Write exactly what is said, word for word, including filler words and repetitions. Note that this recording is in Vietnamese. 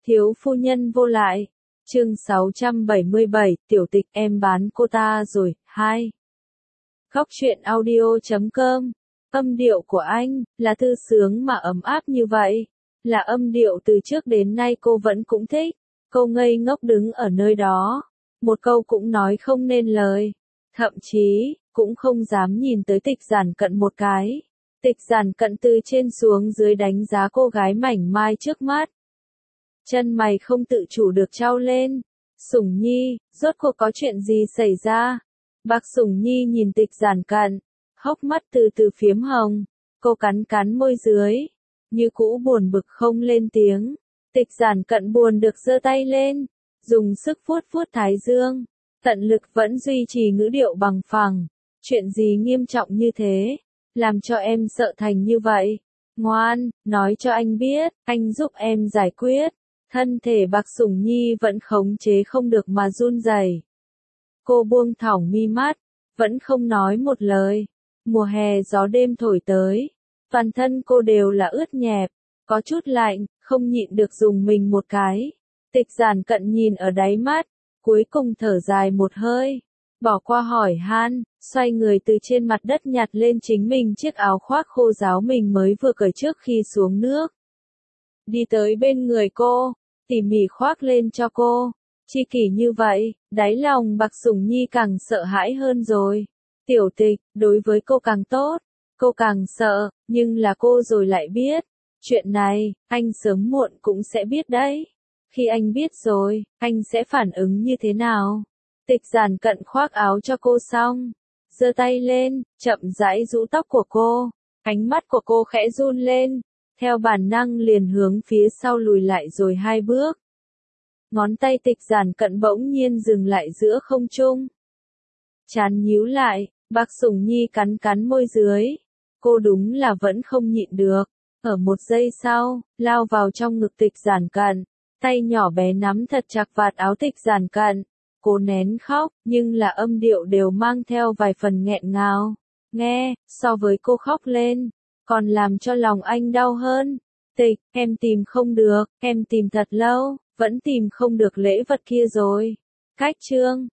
Thiếu phu nhân vô lại. Chương sáu trăm bảy mươi bảy, tiểu tịch em bán cô ta rồi. Hai. Góc truyện audio chấm com. Âm điệu của anh là thư sướng mà ấm áp như vậy, là âm điệu từ trước đến nay cô vẫn cũng thích. Cô ngây ngốc đứng ở nơi đó, một câu cũng nói không nên lời, thậm chí cũng không dám nhìn tới Tịch Giản Cận một cái. Tịch Giản Cận từ trên xuống dưới đánh giá cô gái mảnh mai trước mắt. Chân mày không tự chủ được trao lên. Sủng Nhi, rốt cuộc có chuyện gì xảy ra? Bạc Sủng Nhi nhìn Tịch Giản Cận, hốc mắt từ từ phiếm hồng. Cô cắn cắn môi dưới, như cũ buồn bực không lên tiếng. Tịch Giản Cận buồn được giơ tay lên, dùng sức vuốt vuốt thái dương, tận lực vẫn duy trì ngữ điệu bằng phẳng. Chuyện gì nghiêm trọng như thế, làm cho em sợ thành như vậy? Ngoan, nói cho anh biết, anh giúp em giải quyết. Thân thể Bạc Sủng Nhi vẫn khống chế không được mà run rẩy. Cô buông thõng mi mắt, vẫn không nói một lời. Mùa hè gió đêm thổi tới, toàn thân cô đều là ướt nhẹp, có chút lạnh, không nhịn được dùng mình một cái. Tịch Giản Cận nhìn ở đáy mắt, cuối cùng thở dài một hơi, bỏ qua hỏi han, xoay người từ trên mặt đất nhặt lên chính mình chiếc áo khoác khô ráo mình mới vừa cởi trước khi xuống nước. Đi tới bên người cô, tỉ mỉ khoác lên cho cô. Chi kỷ như vậy, đáy lòng Bạc Sủng Nhi càng sợ hãi hơn rồi. Tiểu Tịch, đối với cô càng tốt, cô càng sợ, nhưng là cô rồi lại biết. Chuyện này, anh sớm muộn cũng sẽ biết đấy. Khi anh biết rồi, anh sẽ phản ứng như thế nào? Tịch Giản Cận khoác áo cho cô xong, giơ tay lên, chậm rãi rũ tóc của cô. Ánh mắt của cô khẽ run lên, theo bản năng liền hướng phía sau lùi lại rồi hai bước. Ngón tay Tịch Giản Cận bỗng nhiên dừng lại giữa không trung. Trán nhíu lại, Bạc Sủng Nhi cắn cắn môi dưới. Cô đúng là vẫn không nhịn được. Ở một giây sau, lao vào trong ngực Tịch Giản Cận. Tay nhỏ bé nắm thật chặt vạt áo Tịch Giản Cận. Cô nén khóc, nhưng là âm điệu đều mang theo vài phần nghẹn ngào. Nghe, so với cô khóc lên, còn làm cho lòng anh đau hơn. Tịch, em tìm không được, em tìm thật lâu, vẫn tìm không được lễ vật kia rồi. Cách chương